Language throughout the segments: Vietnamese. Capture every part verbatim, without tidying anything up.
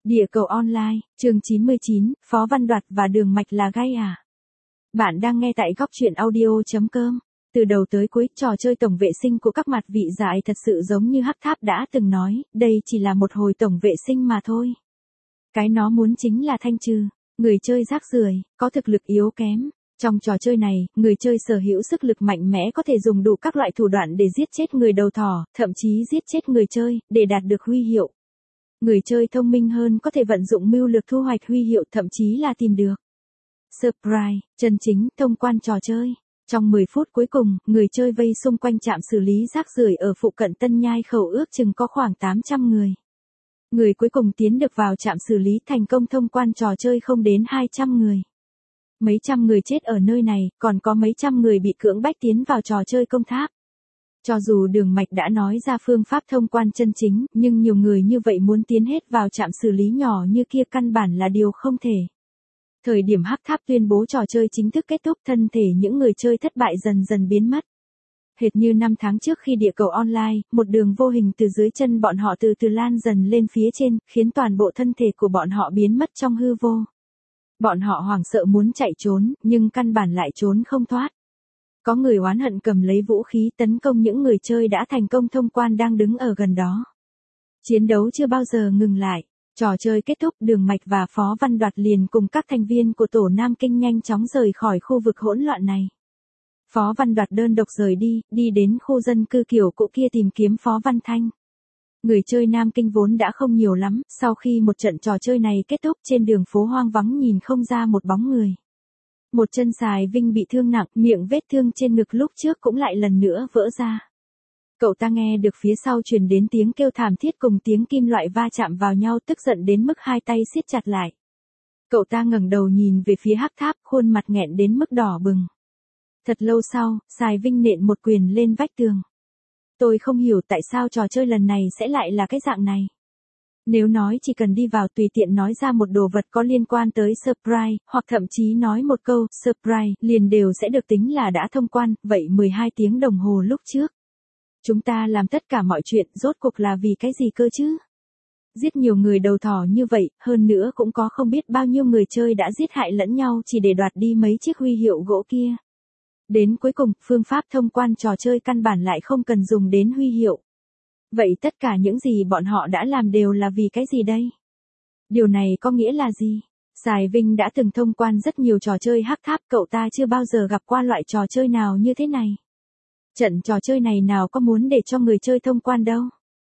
Địa cầu online, chương chín mươi chín, Phó Văn Đoạt và Đường Mạch là gai à? Bạn đang nghe tại góc truyện audio chấm com. Từ đầu tới cuối, trò chơi tổng vệ sinh của các mặt vị dại thật sự giống như Hắc Tháp đã từng nói, đây chỉ là một hồi tổng vệ sinh mà thôi. Cái nó muốn chính là thanh trừ người chơi rác rưởi, có thực lực yếu kém. Trong trò chơi này, người chơi sở hữu sức lực mạnh mẽ có thể dùng đủ các loại thủ đoạn để giết chết người đầu thỏ, thậm chí giết chết người chơi, để đạt được huy hiệu. Người chơi thông minh hơn có thể vận dụng mưu lược thu hoạch huy hiệu, thậm chí là tìm được surprise, chân chính, thông quan trò chơi. Trong mười phút cuối cùng, người chơi vây xung quanh trạm xử lý rác rưởi ở phụ cận Tân Nhai Khẩu ước chừng có khoảng tám trăm người. Người cuối cùng tiến được vào trạm xử lý thành công thông quan trò chơi không đến hai trăm người. Mấy trăm người chết ở nơi này, còn có mấy trăm người bị cưỡng bách tiến vào trò chơi công tháp. Cho dù Đường Mạch đã nói ra phương pháp thông quan chân chính, nhưng nhiều người như vậy muốn tiến hết vào trạm xử lý nhỏ như kia căn bản là điều không thể. Thời điểm Hắc Tháp tuyên bố trò chơi chính thức kết thúc, thân thể những người chơi thất bại dần dần biến mất. Hệt như năm tháng trước khi địa cầu online, một đường vô hình từ dưới chân bọn họ từ từ lan dần lên phía trên, khiến toàn bộ thân thể của bọn họ biến mất trong hư vô. Bọn họ hoảng sợ muốn chạy trốn, nhưng căn bản lại trốn không thoát. Có người oán hận cầm lấy vũ khí tấn công những người chơi đã thành công thông quan đang đứng ở gần đó. Chiến đấu chưa bao giờ ngừng lại. Trò chơi kết thúc, Đường Mạch và Phó Văn Đoạt liền cùng các thành viên của tổ Nam Kinh nhanh chóng rời khỏi khu vực hỗn loạn này. Phó Văn Đoạt đơn độc rời đi, đi đến khu dân cư kiểu cũ kia tìm kiếm Phó Văn Thanh. Người chơi Nam Kinh vốn đã không nhiều lắm, sau khi một trận trò chơi này kết thúc, trên đường phố hoang vắng nhìn không ra một bóng người. Một chân Sài Vinh bị thương nặng, miệng vết thương trên ngực lúc trước cũng lại lần nữa vỡ ra. Cậu ta nghe được phía sau truyền đến tiếng kêu thảm thiết cùng tiếng kim loại va chạm vào nhau, tức giận đến mức hai tay siết chặt lại. Cậu ta ngẩng đầu nhìn về phía Hắc Tháp, khuôn mặt nghẹn đến mức đỏ bừng. Thật lâu sau, Sài Vinh nện một quyền lên vách tường. Tôi không hiểu tại sao trò chơi lần này sẽ lại là cái dạng này. Nếu nói chỉ cần đi vào tùy tiện nói ra một đồ vật có liên quan tới surprise, hoặc thậm chí nói một câu surprise, liền đều sẽ được tính là đã thông quan, vậy mười hai tiếng đồng hồ lúc trước. Chúng ta làm tất cả mọi chuyện, rốt cuộc là vì cái gì cơ chứ? Giết nhiều người đầu thỏ như vậy, hơn nữa cũng có không biết bao nhiêu người chơi đã giết hại lẫn nhau chỉ để đoạt đi mấy chiếc huy hiệu gỗ kia. Đến cuối cùng, phương pháp thông quan trò chơi căn bản lại không cần dùng đến huy hiệu. Vậy tất cả những gì bọn họ đã làm đều là vì cái gì đây? Điều này có nghĩa là gì? Sài Vinh đã từng thông quan rất nhiều trò chơi Hắc Tháp, cậu ta chưa bao giờ gặp qua loại trò chơi nào như thế này. Trận trò chơi này nào có muốn để cho người chơi thông quan đâu.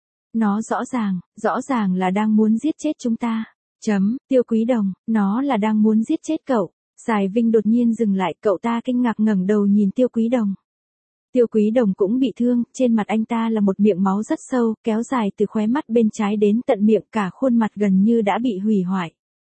Nó rõ ràng, rõ ràng là đang muốn giết chết chúng ta. Chấm, Tiêu Quý Đồng, nó là đang muốn giết chết cậu. Sài Vinh đột nhiên dừng lại, cậu ta kinh ngạc ngẩng đầu nhìn Tiêu Quý Đồng. Tiêu Quý Đồng cũng bị thương, trên mặt anh ta là một miệng máu rất sâu, kéo dài từ khóe mắt bên trái đến tận miệng, cả khuôn mặt gần như đã bị hủy hoại.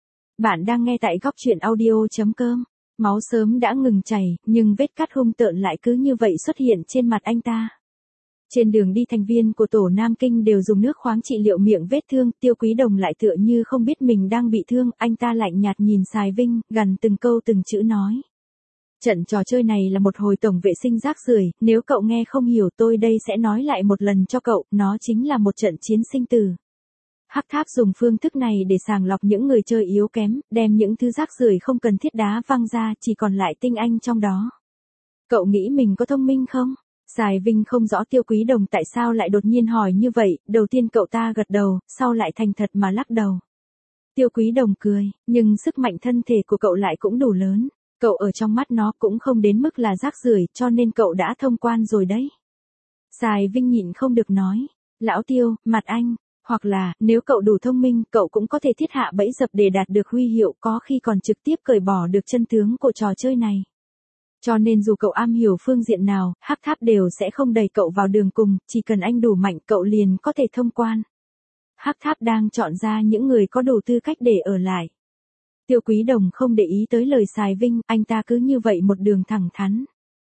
Bạn đang nghe tại góc truyện audio chấm com. Máu sớm đã ngừng chảy, nhưng vết cắt hung tợn lại cứ như vậy xuất hiện trên mặt anh ta. Trên đường đi, thành viên của tổ Nam Kinh đều dùng nước khoáng trị liệu miệng vết thương, Tiêu Quý Đồng lại tựa như không biết mình đang bị thương, anh ta lạnh nhạt nhìn Sài Vinh, gằn từng câu từng chữ nói. Trận trò chơi này là một hồi tổng vệ sinh rác rưởi, nếu cậu nghe không hiểu tôi đây sẽ nói lại một lần cho cậu, nó chính là một trận chiến sinh tử. Hắc Tháp dùng phương thức này để sàng lọc những người chơi yếu kém, đem những thứ rác rưởi không cần thiết đá văng ra, chỉ còn lại tinh anh trong đó. Cậu nghĩ mình có thông minh không? Sài Vinh không rõ Tiêu Quý Đồng tại sao lại đột nhiên hỏi như vậy, đầu tiên cậu ta gật đầu, sau lại thành thật mà lắc đầu. Tiêu Quý Đồng cười, nhưng sức mạnh thân thể của cậu lại cũng đủ lớn, cậu ở trong mắt nó cũng không đến mức là rác rưởi, cho nên cậu đã thông quan rồi đấy. Sài Vinh nhịn không được nói, lão Tiêu, mặt anh. Hoặc là, nếu cậu đủ thông minh, cậu cũng có thể thiết hạ bẫy dập để đạt được huy hiệu, có khi còn trực tiếp cởi bỏ được chân tướng của trò chơi này. Cho nên dù cậu am hiểu phương diện nào, Hắc Tháp đều sẽ không đẩy cậu vào đường cùng, chỉ cần anh đủ mạnh cậu liền có thể thông quan. Hắc Tháp đang chọn ra những người có đủ tư cách để ở lại. Tiêu Quý Đồng không để ý tới lời Sài Vinh, anh ta cứ như vậy một đường thẳng thắn.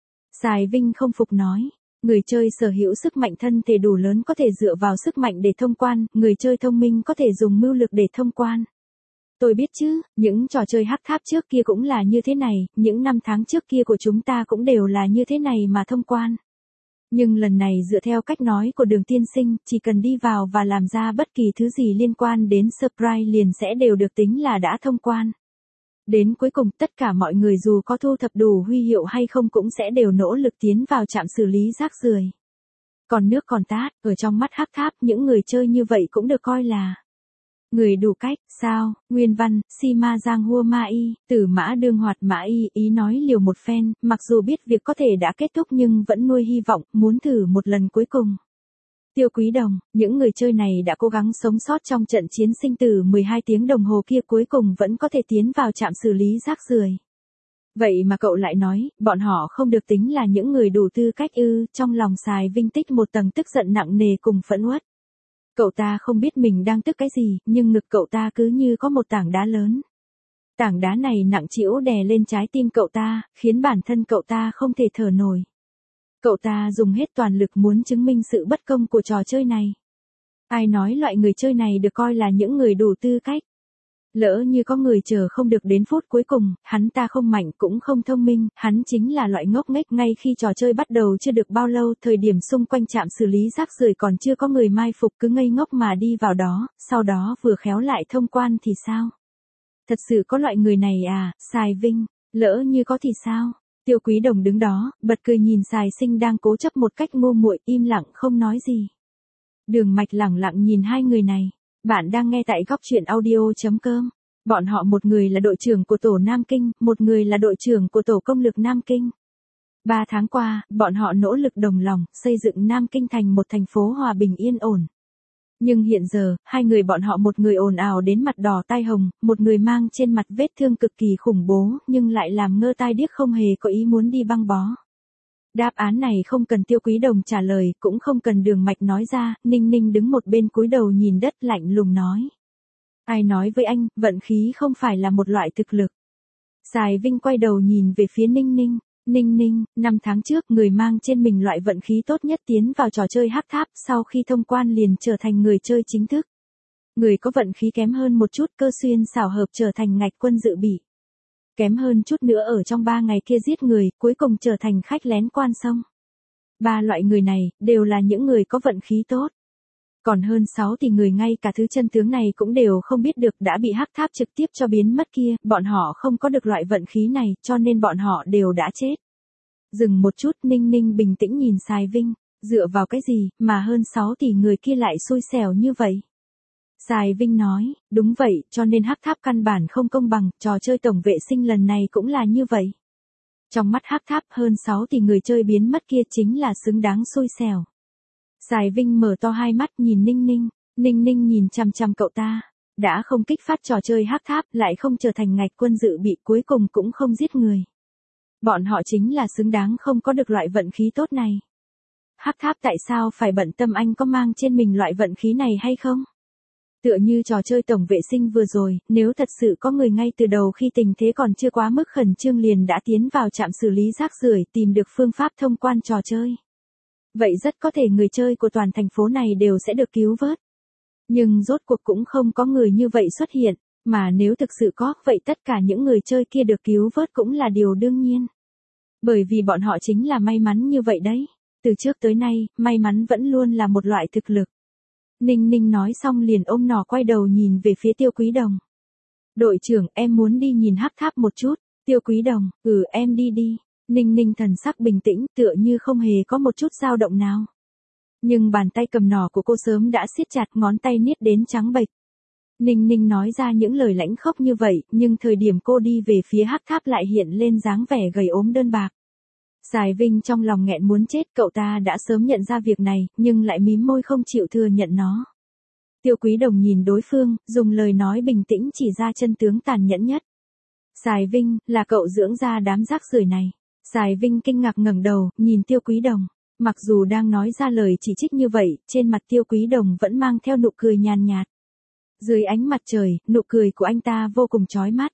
Sài Vinh không phục nói. Người chơi sở hữu sức mạnh thân thể đủ lớn có thể dựa vào sức mạnh để thông quan, người chơi thông minh có thể dùng mưu lược để thông quan. Tôi biết chứ, những trò chơi Hắc Tháp trước kia cũng là như thế này, những năm tháng trước kia của chúng ta cũng đều là như thế này mà thông quan. Nhưng lần này dựa theo cách nói của Đường tiên sinh, chỉ cần đi vào và làm ra bất kỳ thứ gì liên quan đến surprise liền sẽ đều được tính là đã thông quan. Đến cuối cùng tất cả mọi người dù có thu thập đủ huy hiệu hay không cũng sẽ đều nỗ lực tiến vào trạm xử lý rác rưởi. Còn nước còn tát, ở trong mắt Hắc Tháp những người chơi như vậy cũng được coi là người đủ cách, sao, nguyên văn, si ma giang hua ma y, tử mã đương hoạt mã y, ý nói liều một phen, mặc dù biết việc có thể đã kết thúc nhưng vẫn nuôi hy vọng, muốn thử một lần cuối cùng. Tiêu Quý Đồng, những người chơi này đã cố gắng sống sót trong trận chiến sinh tử mười hai tiếng đồng hồ kia cuối cùng vẫn có thể tiến vào trạm xử lý rác rưởi. Vậy mà cậu lại nói, bọn họ không được tính là những người đủ tư cách ư, trong lòng Sài Vinh tích một tầng tức giận nặng nề cùng phẫn uất. Cậu ta không biết mình đang tức cái gì, nhưng ngực cậu ta cứ như có một tảng đá lớn. Tảng đá này nặng trĩu đè lên trái tim cậu ta, khiến bản thân cậu ta không thể thở nổi. Cậu ta dùng hết toàn lực muốn chứng minh sự bất công của trò chơi này. Ai nói loại người chơi này được coi là những người đủ tư cách? Lỡ như có người chờ không được đến phút cuối cùng, hắn ta không mạnh cũng không thông minh, hắn chính là loại ngốc nghếch. Ngay khi trò chơi bắt đầu chưa được bao lâu, thời điểm xung quanh trạm xử lý rác rưởi còn chưa có người mai phục, cứ ngây ngốc mà đi vào đó, sau đó vừa khéo lại thông quan thì sao? Thật sự có loại người này à, Sài Vinh, lỡ như có thì sao? Tiêu Quý Đồng đứng đó, bật cười nhìn Sài Sinh đang cố chấp một cách ngu muội, im lặng không nói gì. Đường Mạch lẳng lặng nhìn hai người này. Bạn đang nghe tại góc truyện audio.com. Bọn họ một người là đội trưởng của tổ Nam Kinh, một người là đội trưởng của tổ công lực Nam Kinh. Ba tháng qua, bọn họ nỗ lực đồng lòng, xây dựng Nam Kinh thành một thành phố hòa bình yên ổn. Nhưng hiện giờ, hai người bọn họ một người ồn ào đến mặt đỏ tai hồng, một người mang trên mặt vết thương cực kỳ khủng bố, nhưng lại làm ngơ tai điếc không hề có ý muốn đi băng bó. Đáp án này không cần Tiêu Quý Đồng trả lời, cũng không cần Đường Mạch nói ra, Ninh Ninh đứng một bên cúi đầu nhìn đất lạnh lùng nói. Ai nói với anh, vận khí không phải là một loại thực lực. Sài Vinh quay đầu nhìn về phía Ninh Ninh. Ninh Ninh, năm tháng trước người mang trên mình loại vận khí tốt nhất tiến vào trò chơi Hắc Tháp, sau khi thông quan liền trở thành người chơi chính thức. Người có vận khí kém hơn một chút cơ xuyên xảo hợp trở thành ngạch quân dự bị. Kém hơn chút nữa ở trong ba ngày kia giết người, cuối cùng trở thành khách lén quan sông. Ba loại người này, đều là những người có vận khí tốt. Còn hơn sáu thì người ngay cả thứ chân tướng này cũng đều không biết được đã bị Hắc Tháp trực tiếp cho biến mất kia, bọn họ không có được loại vận khí này, cho nên bọn họ đều đã chết. Dừng một chút, Ninh Ninh bình tĩnh nhìn Sài Vinh, dựa vào cái gì, mà hơn sáu tỷ người kia lại xui xẻo như vậy? Sài Vinh nói, đúng vậy, cho nên Hắc Tháp căn bản không công bằng, trò chơi tổng vệ sinh lần này cũng là như vậy. Trong mắt Hắc Tháp hơn sáu tỷ người chơi biến mất kia chính là xứng đáng xui xẻo. Sài Vinh mở to hai mắt nhìn Ninh Ninh, Ninh Ninh nhìn chằm chằm cậu ta, đã không kích phát trò chơi Hắc Tháp lại không trở thành ngạch quân dự bị cuối cùng cũng không giết người. Bọn họ chính là xứng đáng không có được loại vận khí tốt này. Hắc Tháp tại sao phải bận tâm anh có mang trên mình loại vận khí này hay không? Tựa như trò chơi tổng vệ sinh vừa rồi, nếu thật sự có người ngay từ đầu khi tình thế còn chưa quá mức khẩn trương liền đã tiến vào trạm xử lý rác rưởi tìm được phương pháp thông quan trò chơi. Vậy rất có thể người chơi của toàn thành phố này đều sẽ được cứu vớt. Nhưng rốt cuộc cũng không có người như vậy xuất hiện, mà nếu thực sự có, vậy tất cả những người chơi kia được cứu vớt cũng là điều đương nhiên. Bởi vì bọn họ chính là may mắn như vậy đấy. Từ trước tới nay, may mắn vẫn luôn là một loại thực lực. Ninh Ninh nói xong liền ôm nỏ quay đầu nhìn về phía Tiêu Quý Đồng. Đội trưởng, em muốn đi nhìn Hắc Tháp một chút. Tiêu Quý Đồng, ừ em đi đi. Ninh Ninh thần sắc bình tĩnh tựa như không hề có một chút dao động nào. Nhưng bàn tay cầm nỏ của cô sớm đã siết chặt, ngón tay niết đến trắng bệch. Ninh Ninh nói ra những lời lãnh khốc như vậy, nhưng thời điểm cô đi về phía Hắc Tháp lại hiện lên dáng vẻ gầy ốm đơn bạc. Sài Vinh trong lòng nghẹn muốn chết, cậu ta đã sớm nhận ra việc này, nhưng lại mím môi không chịu thừa nhận nó. Tiêu Quý Đồng nhìn đối phương, dùng lời nói bình tĩnh chỉ ra chân tướng tàn nhẫn nhất. Sài Vinh, là cậu dưỡng ra đám rác rưởi này. Sài Vinh kinh ngạc ngẩng đầu, nhìn Tiêu Quý Đồng. Mặc dù đang nói ra lời chỉ trích như vậy, trên mặt Tiêu Quý Đồng vẫn mang theo nụ cười nhàn nhạt. Dưới ánh mặt trời, nụ cười của anh ta vô cùng chói mắt.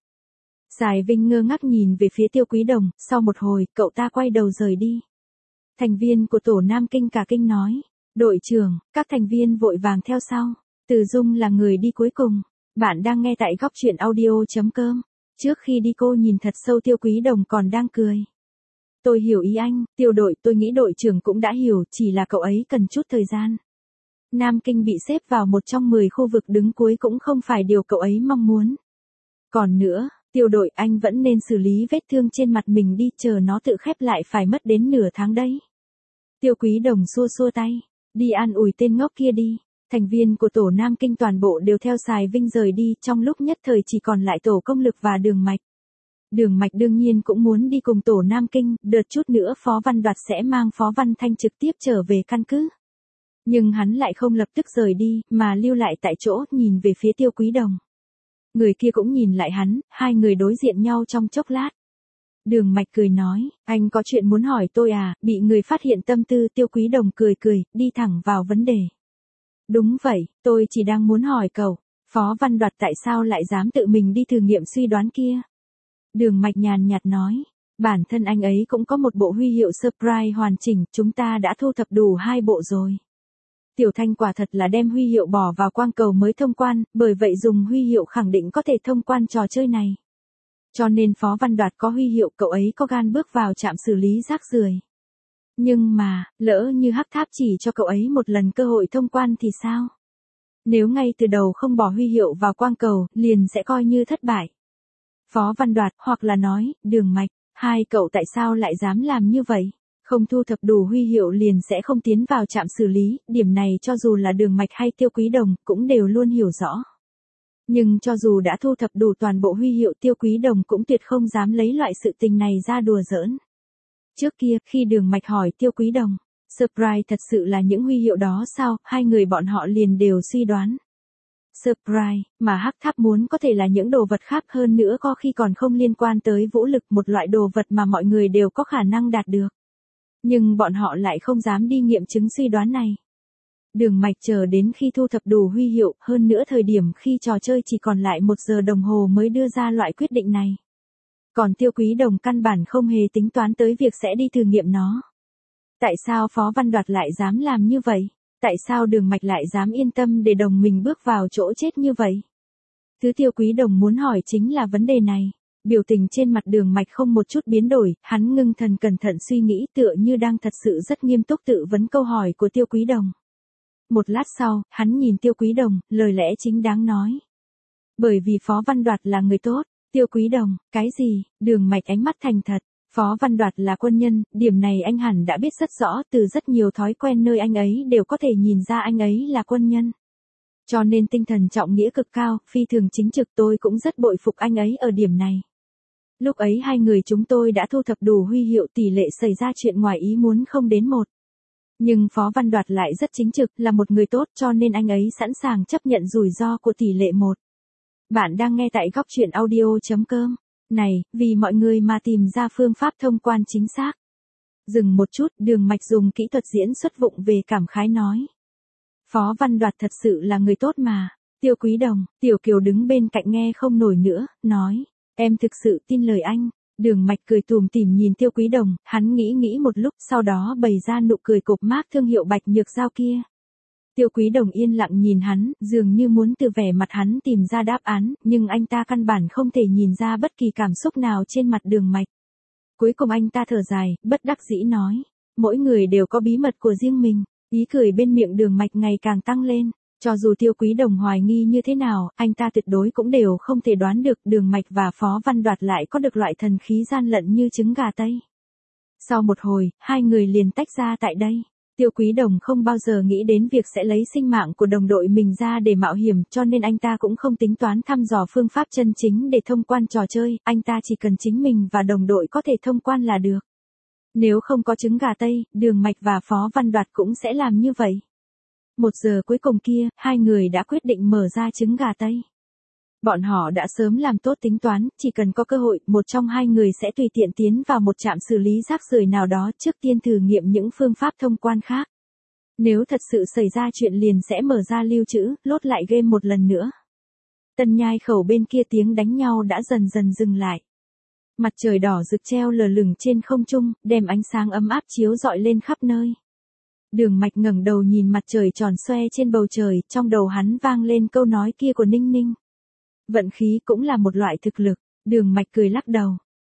Sài Vinh ngơ ngác nhìn về phía Tiêu Quý Đồng, sau một hồi, cậu ta quay đầu rời đi. Thành viên của tổ Nam Kinh cả kinh nói. Đội trưởng, các thành viên vội vàng theo sau. Từ Dung là người đi cuối cùng. Bạn đang nghe tại góc truyện audio.com. Trước khi đi cô nhìn thật sâu Tiêu Quý Đồng còn đang cười. Tôi hiểu ý anh, Tiêu đội, tôi nghĩ đội trưởng cũng đã hiểu, chỉ là cậu ấy cần chút thời gian. Nam Kinh bị xếp vào một trong mười khu vực đứng cuối cũng không phải điều cậu ấy mong muốn. Còn nữa, Tiêu đội, anh vẫn nên xử lý vết thương trên mặt mình đi, chờ nó tự khép lại phải mất đến nửa tháng đấy. Tiêu Quý Đồng xua xua tay, đi an ủi tên ngốc kia đi. Thành viên của tổ Nam Kinh toàn bộ đều theo Sài Vinh rời đi, trong lúc nhất thời chỉ còn lại tổ Công Lực và Đường Mạch. Đường Mạch đương nhiên cũng muốn đi cùng tổ Nam Kinh, đợt chút nữa Phó Văn Đoạt sẽ mang Phó Văn Thanh trực tiếp trở về căn cứ. Nhưng hắn lại không lập tức rời đi, mà lưu lại tại chỗ, nhìn về phía Tiêu Quý Đồng. Người kia cũng nhìn lại hắn, hai người đối diện nhau trong chốc lát. Đường Mạch cười nói, anh có chuyện muốn hỏi tôi à, bị người phát hiện tâm tư. Tiêu Quý Đồng cười cười, đi thẳng vào vấn đề. Đúng vậy, tôi chỉ đang muốn hỏi cậu, Phó Văn Đoạt tại sao lại dám tự mình đi thử nghiệm suy đoán kia. Đường Mạch nhàn nhạt nói, bản thân anh ấy cũng có một bộ huy hiệu surprise hoàn chỉnh, chúng ta đã thu thập đủ hai bộ rồi. Tiểu Thanh quả thật là đem huy hiệu bỏ vào quang cầu mới thông quan, bởi vậy dùng huy hiệu khẳng định có thể thông quan trò chơi này. Cho nên Phó Văn Đoạt có huy hiệu, cậu ấy có gan bước vào trạm xử lý rác rưởi. Nhưng mà, lỡ như Hắc Tháp chỉ cho cậu ấy một lần cơ hội thông quan thì sao? Nếu ngay từ đầu không bỏ huy hiệu vào quang cầu, liền sẽ coi như thất bại. Phó Văn Đoạt, hoặc là nói, Đường Mạch, hai cậu tại sao lại dám làm như vậy? Không thu thập đủ huy hiệu liền sẽ không tiến vào trạm xử lý, điểm này cho dù là Đường Mạch hay Tiêu Quý Đồng, cũng đều luôn hiểu rõ. Nhưng cho dù đã thu thập đủ toàn bộ huy hiệu, Tiêu Quý Đồng cũng tuyệt không dám lấy loại sự tình này ra đùa giỡn. Trước kia, khi Đường Mạch hỏi Tiêu Quý Đồng, surprise thật sự là những huy hiệu đó sao, hai người bọn họ liền đều suy đoán. Surprise, mà Hắc Tháp muốn có thể là những đồ vật khác, hơn nữa có khi còn không liên quan tới vũ lực, một loại đồ vật mà mọi người đều có khả năng đạt được. Nhưng bọn họ lại không dám đi nghiệm chứng suy đoán này. Đường Mạch chờ đến khi thu thập đủ huy hiệu, hơn nữa thời điểm khi trò chơi chỉ còn lại một giờ đồng hồ mới đưa ra loại quyết định này. Còn Tiêu Quý Đồng căn bản không hề tính toán tới việc sẽ đi thử nghiệm nó. Tại sao Phó Văn Đoạt lại dám làm như vậy? Tại sao Đường Mạch lại dám yên tâm để đồng mình bước vào chỗ chết như vậy? Thứ Tiêu Quý Đồng muốn hỏi chính là vấn đề này. Biểu tình trên mặt Đường Mạch không một chút biến đổi, hắn ngưng thần cẩn thận suy nghĩ, tựa như đang thật sự rất nghiêm túc tự vấn câu hỏi của Tiêu Quý Đồng. Một lát sau, hắn nhìn Tiêu Quý Đồng, lời lẽ chính đáng nói. Bởi vì Phó Văn Đoạt là người tốt. Tiêu Quý Đồng, cái gì? Đường Mạch ánh mắt thành thật. Phó Văn Đoạt là quân nhân, điểm này anh hẳn đã biết rất rõ, từ rất nhiều thói quen nơi anh ấy đều có thể nhìn ra anh ấy là quân nhân. Cho nên tinh thần trọng nghĩa cực cao, phi thường chính trực, tôi cũng rất bội phục anh ấy ở điểm này. Lúc ấy hai người chúng tôi đã thu thập đủ huy hiệu, tỷ lệ xảy ra chuyện ngoài ý muốn không đến một. Nhưng Phó Văn Đoạt lại rất chính trực, là một người tốt, cho nên anh ấy sẵn sàng chấp nhận rủi ro của tỷ lệ một. Bạn đang nghe tại góc truyện audio chấm com. Này, vì mọi người mà tìm ra phương pháp thông quan chính xác. Dừng một chút, Đường Mạch dùng kỹ thuật diễn xuất vụng về cảm khái nói. Phó Văn Đoạt thật sự là người tốt mà. Tiêu Quý Đồng, Tiểu Kiều đứng bên cạnh nghe không nổi nữa, nói. Em thực sự tin lời anh. Đường Mạch cười tùm tìm nhìn Tiêu Quý Đồng, hắn nghĩ nghĩ một lúc, sau đó bày ra nụ cười cộp mác thương hiệu Bạch Nhược Dao kia. Tiêu Quý Đồng yên lặng nhìn hắn, dường như muốn từ vẻ mặt hắn tìm ra đáp án, nhưng anh ta căn bản không thể nhìn ra bất kỳ cảm xúc nào trên mặt Đường Mạch. Cuối cùng anh ta thở dài, bất đắc dĩ nói, mỗi người đều có bí mật của riêng mình. Ý cười bên miệng Đường Mạch ngày càng tăng lên. Cho dù Tiêu Quý Đồng hoài nghi như thế nào, anh ta tuyệt đối cũng đều không thể đoán được Đường Mạch và Phó Văn Đoạt lại có được loại thần khí gian lận như trứng gà Tây. Sau một hồi, hai người liền tách ra tại đây. Tiêu Quý Đồng không bao giờ nghĩ đến việc sẽ lấy sinh mạng của đồng đội mình ra để mạo hiểm, cho nên anh ta cũng không tính toán thăm dò phương pháp chân chính để thông quan trò chơi, anh ta chỉ cần chính mình và đồng đội có thể thông quan là được. Nếu không có trứng gà Tây, Đường Mạch và Phó Văn Đoạt cũng sẽ làm như vậy. Một giờ cuối cùng kia, hai người đã quyết định mở ra trứng gà Tây. Bọn họ đã sớm làm tốt tính toán, chỉ cần có cơ hội, một trong hai người sẽ tùy tiện tiến vào một trạm xử lý rác rưởi nào đó trước tiên thử nghiệm những phương pháp thông quan khác. Nếu thật sự xảy ra chuyện liền sẽ mở ra lưu trữ, lốt lại game một lần nữa. Tân Nhai Khẩu bên kia tiếng đánh nhau đã dần dần dừng lại. Mặt trời đỏ rực treo lờ lửng trên không trung, đem ánh sáng ấm áp chiếu rọi lên khắp nơi. Đường Mạch ngẩng đầu nhìn mặt trời tròn xoe trên bầu trời, trong đầu hắn vang lên câu nói kia của Ninh Ninh. Vận khí cũng là một loại thực lực. Đường Mạch cười lắc đầu.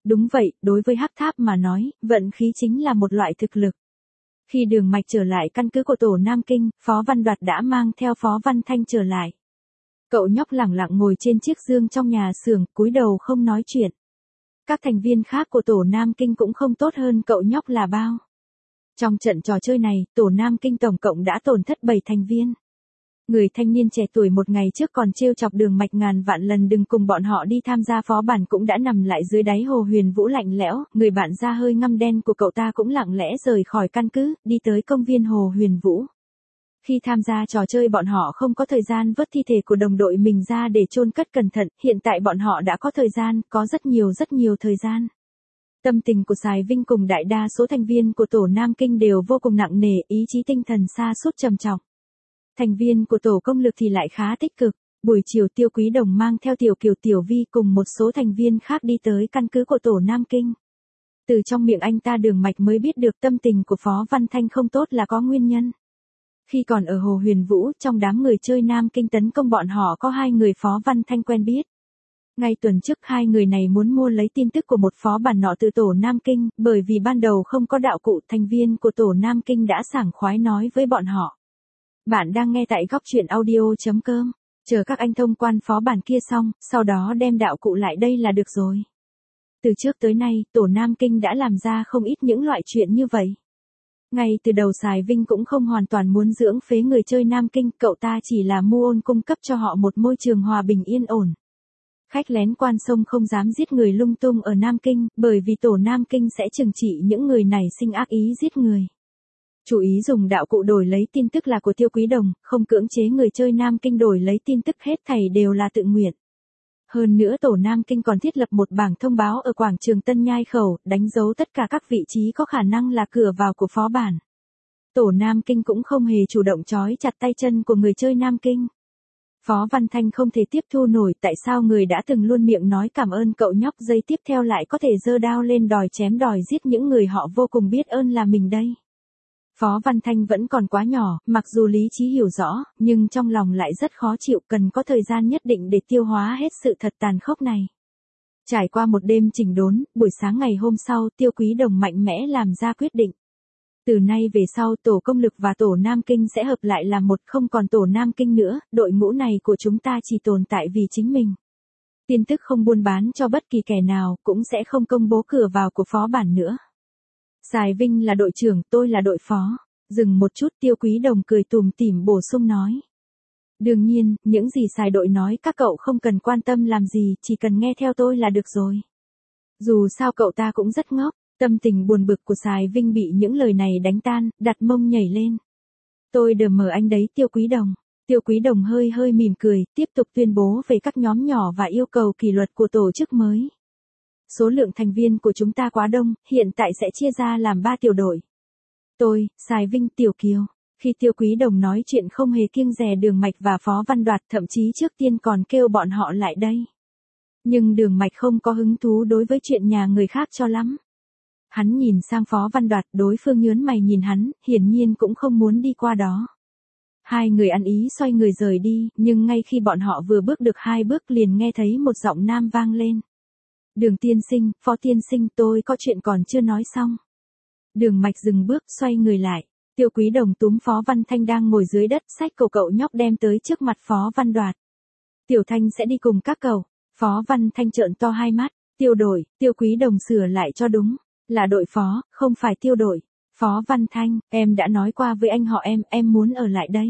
Đúng vậy, đối với Hắc Tháp mà nói, vận khí chính là một loại thực lực. Khi Đường Mạch trở lại căn cứ của tổ Nam Kinh, Phó Văn Đoạt đã mang theo Phó Văn Thanh trở lại. Cậu nhóc lẳng lặng ngồi trên chiếc giường trong nhà xưởng, cúi đầu không nói chuyện. Các thành viên khác của tổ Nam Kinh cũng không tốt hơn cậu nhóc là bao. Trong trận trò chơi này, tổ Nam Kinh tổng cộng đã tổn thất bảy thành viên. Người thanh niên trẻ tuổi một ngày trước còn trêu chọc Đường Mạch ngàn vạn lần đừng cùng bọn họ đi tham gia phó bản cũng đã nằm lại dưới đáy hồ Huyền Vũ lạnh lẽo, người bạn da hơi ngăm đen của cậu ta cũng lặng lẽ rời khỏi căn cứ, đi tới công viên hồ Huyền Vũ. Khi tham gia trò chơi bọn họ không có thời gian vớt thi thể của đồng đội mình ra để chôn cất cẩn thận, hiện tại bọn họ đã có thời gian, có rất nhiều rất nhiều thời gian. Tâm tình của Sài Vinh cùng đại đa số thành viên của tổ Nam Kinh đều vô cùng nặng nề, ý chí tinh thần sa sút trầm trọng. Thành viên của tổ công lực thì lại khá tích cực. Buổi chiều Tiêu Quý Đồng mang theo Tiểu Kiều Tiểu Vi cùng một số thành viên khác đi tới căn cứ của tổ Nam Kinh. Từ trong miệng anh ta Đường Mạch mới biết được tâm tình của Phó Văn Thanh không tốt là có nguyên nhân. Khi còn ở hồ Huyền Vũ, trong đám người chơi Nam Kinh tấn công bọn họ có hai người Phó Văn Thanh quen biết. Ngay tuần trước hai người này muốn mua lấy tin tức của một phó bản nọ từ tổ Nam Kinh, bởi vì ban đầu không có đạo cụ, thành viên của tổ Nam Kinh đã sảng khoái nói với bọn họ. Bạn đang nghe tại góc truyện audio.com, chờ các anh thông quan phó bản kia xong, sau đó đem đạo cụ lại đây là được rồi. Từ trước tới nay, tổ Nam Kinh đã làm ra không ít những loại chuyện như vậy. Ngay từ đầu Sài Vinh cũng không hoàn toàn muốn dưỡng phế người chơi Nam Kinh, cậu ta chỉ là mua ôn cung cấp cho họ một môi trường hòa bình yên ổn. Khách lén quan sông không dám giết người lung tung ở Nam Kinh, bởi vì tổ Nam Kinh sẽ trừng trị những người này sinh ác ý giết người. Chủ ý dùng đạo cụ đổi lấy tin tức là của Tiêu Quý Đồng, không cưỡng chế người chơi Nam Kinh đổi lấy tin tức, hết thảy đều là tự nguyện. Hơn nữa tổ Nam Kinh còn thiết lập một bảng thông báo ở quảng trường Tân Nhai Khẩu, đánh dấu tất cả các vị trí có khả năng là cửa vào của phó bản. Tổ Nam Kinh cũng không hề chủ động trói chặt tay chân của người chơi Nam Kinh. Phó Văn Thanh không thể tiếp thu nổi tại sao người đã từng luôn miệng nói cảm ơn cậu nhóc giây tiếp theo lại có thể giơ đao lên đòi chém đòi giết những người họ vô cùng biết ơn là mình đây. Phó Văn Thanh vẫn còn quá nhỏ, mặc dù lý trí hiểu rõ, nhưng trong lòng lại rất khó chịu, cần có thời gian nhất định để tiêu hóa hết sự thật tàn khốc này. Trải qua một đêm chỉnh đốn, buổi sáng ngày hôm sau Tiêu Quý Đồng mạnh mẽ làm ra quyết định. Từ nay về sau tổ công lực và tổ Nam Kinh sẽ hợp lại làm một, không còn tổ Nam Kinh nữa, đội ngũ này của chúng ta chỉ tồn tại vì chính mình. Tin tức không buôn bán cho bất kỳ kẻ nào, cũng sẽ không công bố cửa vào của phó bản nữa. Sài Vinh là đội trưởng, tôi là đội phó. Dừng một chút Tiêu Quý Đồng cười tủm tỉm bổ sung nói. Đương nhiên, những gì Sài đội nói các cậu không cần quan tâm làm gì, chỉ cần nghe theo tôi là được rồi. Dù sao cậu ta cũng rất ngốc, tâm tình buồn bực của Sài Vinh bị những lời này đánh tan, đặt mông nhảy lên. Tôi đờ mờ anh đấy Tiêu Quý Đồng. Tiêu Quý Đồng hơi hơi mỉm cười, tiếp tục tuyên bố về các nhóm nhỏ và yêu cầu kỷ luật của tổ chức mới. Số lượng thành viên của chúng ta quá đông, hiện tại sẽ chia ra làm ba tiểu đội. Tôi, Sài Vinh, Tiểu Kiều. Khi Tiêu Quý Đồng nói chuyện không hề kiêng dè Đường Mạch và Phó Văn Đoạt, thậm chí trước tiên còn kêu bọn họ lại đây. Nhưng Đường Mạch không có hứng thú đối với chuyện nhà người khác cho lắm. Hắn nhìn sang Phó Văn Đoạt, đối phương nhớn mày nhìn hắn, hiển nhiên cũng không muốn đi qua đó. Hai người ăn ý xoay người rời đi, nhưng ngay khi bọn họ vừa bước được hai bước liền nghe thấy một giọng nam vang lên. Đường tiên sinh, Phó tiên sinh, tôi có chuyện còn chưa nói xong. Đường Mạch dừng bước, xoay người lại. Tiêu Quý Đồng túm Phó Văn Thanh đang ngồi dưới đất, xách cậu cậu nhóc đem tới trước mặt Phó Văn Đoạt. Tiểu Thanh sẽ đi cùng các cậu. Phó Văn Thanh trợn to hai mắt. Tiêu đội, Tiêu Quý Đồng sửa lại cho đúng. Là đội phó, không phải tiêu đội. Phó Văn Thanh, em đã nói qua với anh họ em, em muốn ở lại đây.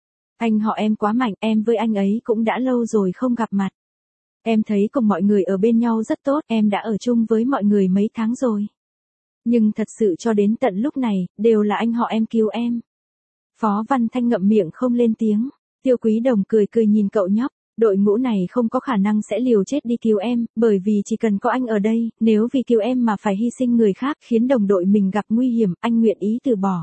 Anh họ em quá mạnh, em với anh ấy cũng đã lâu rồi không gặp mặt. Em thấy cùng mọi người ở bên nhau rất tốt, em đã ở chung với mọi người mấy tháng rồi. Nhưng thật sự cho đến tận lúc này, đều là anh họ em cứu em. Phó Văn Thanh ngậm miệng không lên tiếng. Tiêu Quý Đồng cười cười nhìn cậu nhóc. Đội ngũ này không có khả năng sẽ liều chết đi cứu em, bởi vì chỉ cần có anh ở đây, nếu vì cứu em mà phải hy sinh người khác khiến đồng đội mình gặp nguy hiểm, anh nguyện ý từ bỏ.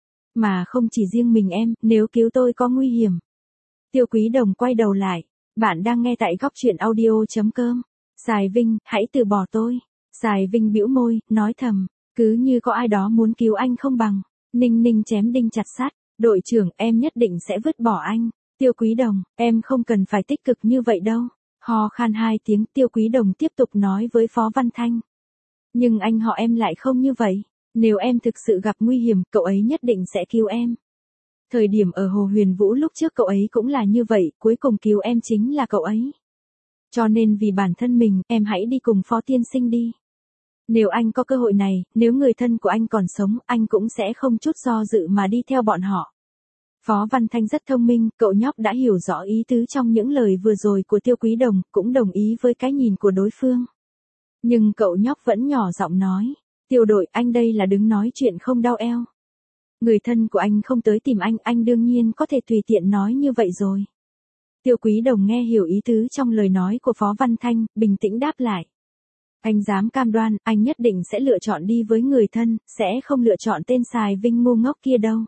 Mà không chỉ riêng mình em, nếu cứu tôi có nguy hiểm. Tiêu Quý Đồng quay đầu lại. Bạn đang nghe tại góc truyện audio.com. Sài Vinh, hãy từ bỏ tôi. Sài Vinh bĩu môi, nói thầm, cứ như có ai đó muốn cứu anh không bằng. Ninh ninh chém đinh chặt sắt. Đội trưởng, em nhất định sẽ vứt bỏ anh. Tiêu Quý Đồng, em không cần phải tích cực như vậy đâu. Ho khan hai tiếng, Tiêu Quý Đồng tiếp tục nói với Phó Văn Thanh. Nhưng anh họ em lại không như vậy. Nếu em thực sự gặp nguy hiểm, cậu ấy nhất định sẽ cứu em. Thời điểm ở Hồ Huyền Vũ lúc trước cậu ấy cũng là như vậy, cuối cùng cứu em chính là cậu ấy. Cho nên vì bản thân mình, em hãy đi cùng Phó tiên sinh đi. Nếu anh có cơ hội này, nếu người thân của anh còn sống, anh cũng sẽ không chút do dự mà đi theo bọn họ. Phó Văn Thanh rất thông minh, cậu nhóc đã hiểu rõ ý tứ trong những lời vừa rồi của Tiêu Quý Đồng, cũng đồng ý với cái nhìn của đối phương. Nhưng cậu nhóc vẫn nhỏ giọng nói, Tiêu đội, anh đây là đứng nói chuyện không đau eo. Người thân của anh không tới tìm anh, anh đương nhiên có thể tùy tiện nói như vậy rồi. Tiêu Quý Đồng nghe hiểu ý tứ trong lời nói của Phó Văn Thanh, bình tĩnh đáp lại. Anh dám cam đoan, anh nhất định sẽ lựa chọn đi với người thân, sẽ không lựa chọn tên Sài Vinh ngu ngốc kia đâu.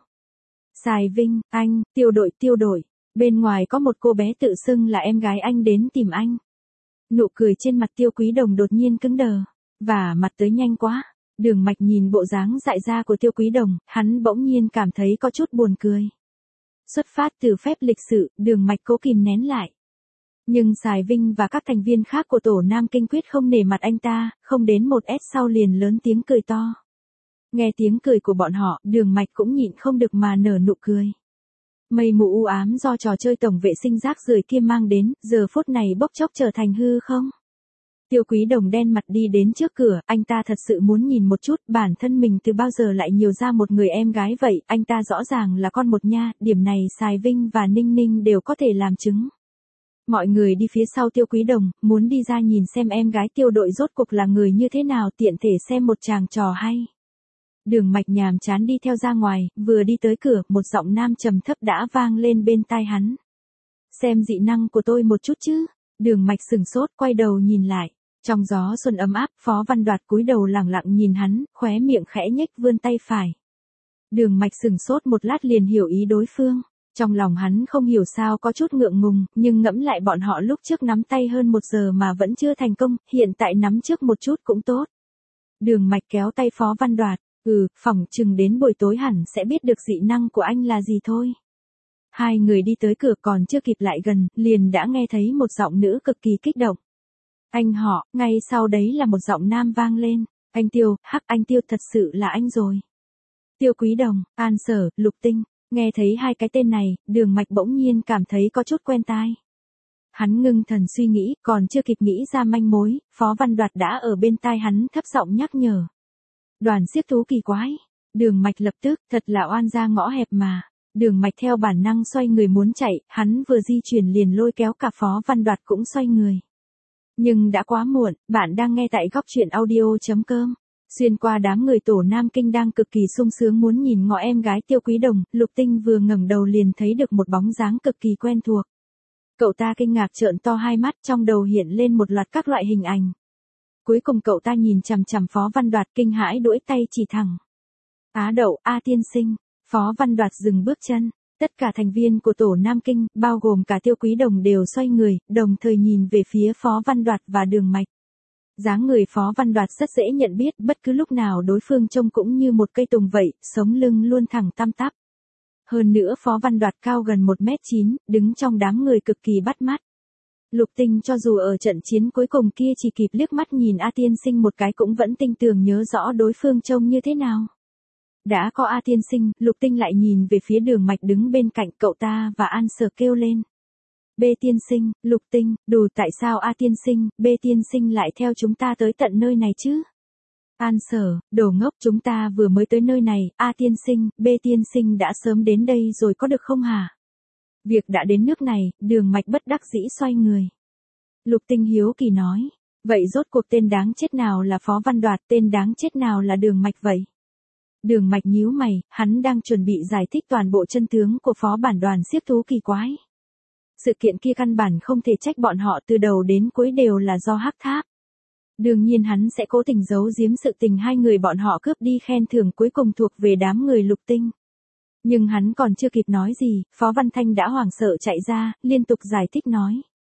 Sài Vinh, anh, Tiêu đội, Tiêu đội, bên ngoài có một cô bé tự xưng là em gái anh đến tìm anh. Nụ cười trên mặt Tiêu Quý Đồng đột nhiên cứng đờ, và mặt tới nhanh quá. Đường Mạch nhìn bộ dáng dại ra của Tiêu Quý Đồng, hắn bỗng nhiên cảm thấy có chút buồn cười. Xuất phát từ phép lịch sự, Đường Mạch cố kìm nén lại. Nhưng Sài Vinh và các thành viên khác của tổ Nam Kinh quyết không nể mặt anh ta, không đến một s sau liền lớn tiếng cười to. Nghe tiếng cười của bọn họ, Đường Mạch cũng nhịn không được mà nở nụ cười. Mây mù u ám do trò chơi tổng vệ sinh rác rưởi kia mang đến, giờ phút này bốc chốc trở thành hư không. Tiêu Quý Đồng đen mặt đi đến trước cửa, anh ta thật sự muốn nhìn một chút, bản thân mình từ bao giờ lại nhiều ra một người em gái vậy, anh ta rõ ràng là con một nha, điểm này Sài Vinh và Ninh Ninh đều có thể làm chứng. Mọi người đi phía sau Tiêu Quý Đồng, muốn đi ra nhìn xem em gái Tiêu đội rốt cuộc là người như thế nào, tiện thể xem một chàng trò hay. Đường Mạch nhàm chán đi theo ra ngoài, vừa đi tới cửa, một giọng nam trầm thấp đã vang lên bên tai hắn. Xem dị năng của tôi một chút chứ. Đường Mạch sừng sốt, quay đầu nhìn lại. Trong gió xuân ấm áp, Phó Văn Đoạt cúi đầu lẳng lặng nhìn hắn, khóe miệng khẽ nhếch vươn tay phải. Đường Mạch sừng sốt một lát liền hiểu ý đối phương. Trong lòng hắn không hiểu sao có chút ngượng ngùng, nhưng ngẫm lại bọn họ lúc trước nắm tay hơn một giờ mà vẫn chưa thành công, hiện tại nắm trước một chút cũng tốt. Đường Mạch kéo tay Phó Văn Đoạt, ừ, phỏng chừng đến buổi tối hẳn sẽ biết được dị năng của anh là gì thôi. Hai người đi tới cửa còn chưa kịp lại gần, liền đã nghe thấy một giọng nữ cực kỳ kích động. Anh họ, ngay sau đấy là một giọng nam vang lên. Anh Tiêu, hắc anh Tiêu thật sự là anh rồi. Tiêu Quý Đồng, An Sở, Lục Tinh, nghe thấy hai cái tên này, Đường Mạch bỗng nhiên cảm thấy có chút quen tai. Hắn ngưng thần suy nghĩ, còn chưa kịp nghĩ ra manh mối, Phó Văn Đoạt đã ở bên tai hắn thấp giọng nhắc nhở. Đoàn xiếc thú kỳ quái. Đường Mạch lập tức, thật là oan gia ngõ hẹp mà. Đường Mạch theo bản năng xoay người muốn chạy, hắn vừa di chuyển liền lôi kéo cả Phó Văn Đoạt cũng xoay người. Nhưng đã quá muộn, bạn đang nghe tại góc truyện audio chấm com. Xuyên qua đám người tổ Nam Kinh đang cực kỳ sung sướng muốn nhìn ngõ em gái Tiêu Quý Đồng, Lục Tinh vừa ngẩng đầu liền thấy được một bóng dáng cực kỳ quen thuộc. Cậu ta kinh ngạc trợn to hai mắt, trong đầu hiện lên một loạt các loại hình ảnh. Cuối cùng cậu ta nhìn chằm chằm Phó Văn Đoạt kinh hãi duỗi tay chỉ thẳng. Á đậu, A tiên sinh. Phó Văn Đoạt dừng bước chân. Tất cả thành viên của tổ Nam Kinh, bao gồm cả Tiêu Quý Đồng đều xoay người, đồng thời nhìn về phía Phó Văn Đoạt và Đường Mạch. Dáng người Phó Văn Đoạt rất dễ nhận biết, bất cứ lúc nào đối phương trông cũng như một cây tùng vậy, sống lưng luôn thẳng tăm tắp. Hơn nữa Phó Văn Đoạt cao gần một mét chín, đứng trong đám người cực kỳ bắt mắt. Lục Tinh cho dù ở trận chiến cuối cùng kia chỉ kịp liếc mắt nhìn A tiên sinh một cái cũng vẫn tinh tường nhớ rõ đối phương trông như thế nào. Đã có A tiên sinh, Lục Tinh lại nhìn về phía Đường Mạch đứng bên cạnh cậu ta và An Sở kêu lên. B tiên sinh, Lục Tinh, đủ tại sao A tiên sinh, B tiên sinh lại theo chúng ta tới tận nơi này chứ? An Sở, đồ ngốc, chúng ta vừa mới tới nơi này, A tiên sinh, B tiên sinh đã sớm đến đây rồi có được không hả? Việc đã đến nước này, Đường Mạch bất đắc dĩ xoay người. Lục Tinh hiếu kỳ nói, vậy rốt cuộc tên đáng chết nào là Phó Văn Đoạt, tên đáng chết nào là Đường Mạch vậy? Đường Mạch nhíu mày, hắn đang chuẩn bị giải thích toàn bộ chân tướng của Phó bản đoàn xiếc thú kỳ quái. Sự kiện kia căn bản không thể trách bọn họ, từ đầu đến cuối đều là do Hắc Tháp. Đương nhiên hắn sẽ cố tình giấu giếm sự tình hai người bọn họ cướp đi khen thưởng cuối cùng thuộc về đám người Lục Tinh. Nhưng hắn còn chưa kịp nói gì, Phó Văn Thanh đã hoảng sợ chạy ra, liên tục giải thích nói.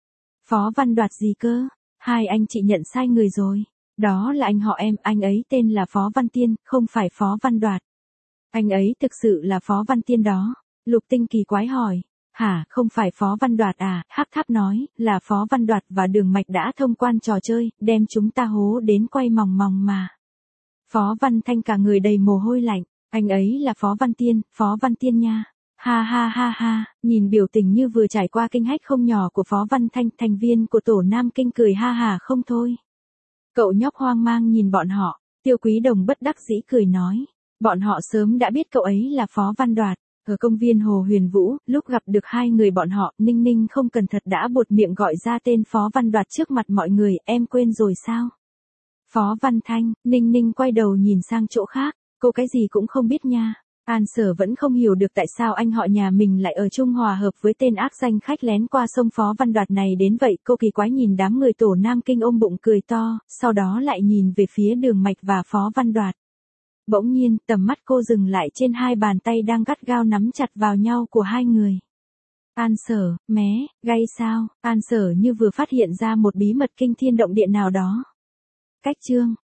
Phó Văn Đoạt gì cơ? Hai anh chị nhận sai người rồi. Đó là anh họ em, anh ấy tên là Phó Văn Tiên, không phải Phó Văn Đoạt. Anh ấy thực sự là Phó Văn Tiên đó. Lục Tinh kỳ quái hỏi. Hả, không phải Phó Văn Đoạt à, Hắc Tháp nói, là Phó Văn Đoạt và Đường Mạch đã thông quan trò chơi, đem chúng ta hố đến quay mòng mòng mà. Phó Văn Thanh cả người đầy mồ hôi lạnh, anh ấy là Phó Văn Tiên, Phó Văn Tiên nha. Ha ha ha ha, nhìn biểu tình như vừa trải qua kinh hách không nhỏ của Phó Văn Thanh, thành viên của tổ Nam Kinh cười ha ha không thôi. Cậu nhóc hoang mang nhìn bọn họ, Tiêu Quý Đồng bất đắc dĩ cười nói, bọn họ sớm đã biết cậu ấy là Phó Văn Đoạt. Ở công viên Hồ Huyền Vũ, lúc gặp được hai người bọn họ, Ninh Ninh không cẩn thận đã buột miệng gọi ra tên Phó Văn Đoạt trước mặt mọi người, em quên rồi sao? Phó Văn Thanh, Ninh Ninh quay đầu nhìn sang chỗ khác, cô cái gì cũng không biết nha. An Sở vẫn không hiểu được tại sao anh họ nhà mình lại ở Trung Hòa hợp với tên ác danh khách lén qua sông Phó Văn Đoạt này đến vậy. Cô kỳ quái nhìn đám người tổ Nam Kinh ôm bụng cười to, sau đó lại nhìn về phía Đường Mạch và Phó Văn Đoạt. Bỗng nhiên, tầm mắt cô dừng lại trên hai bàn tay đang gắt gao nắm chặt vào nhau của hai người. An Sở, mé, gay sao? An Sở như vừa phát hiện ra một bí mật kinh thiên động địa nào đó. Cách chương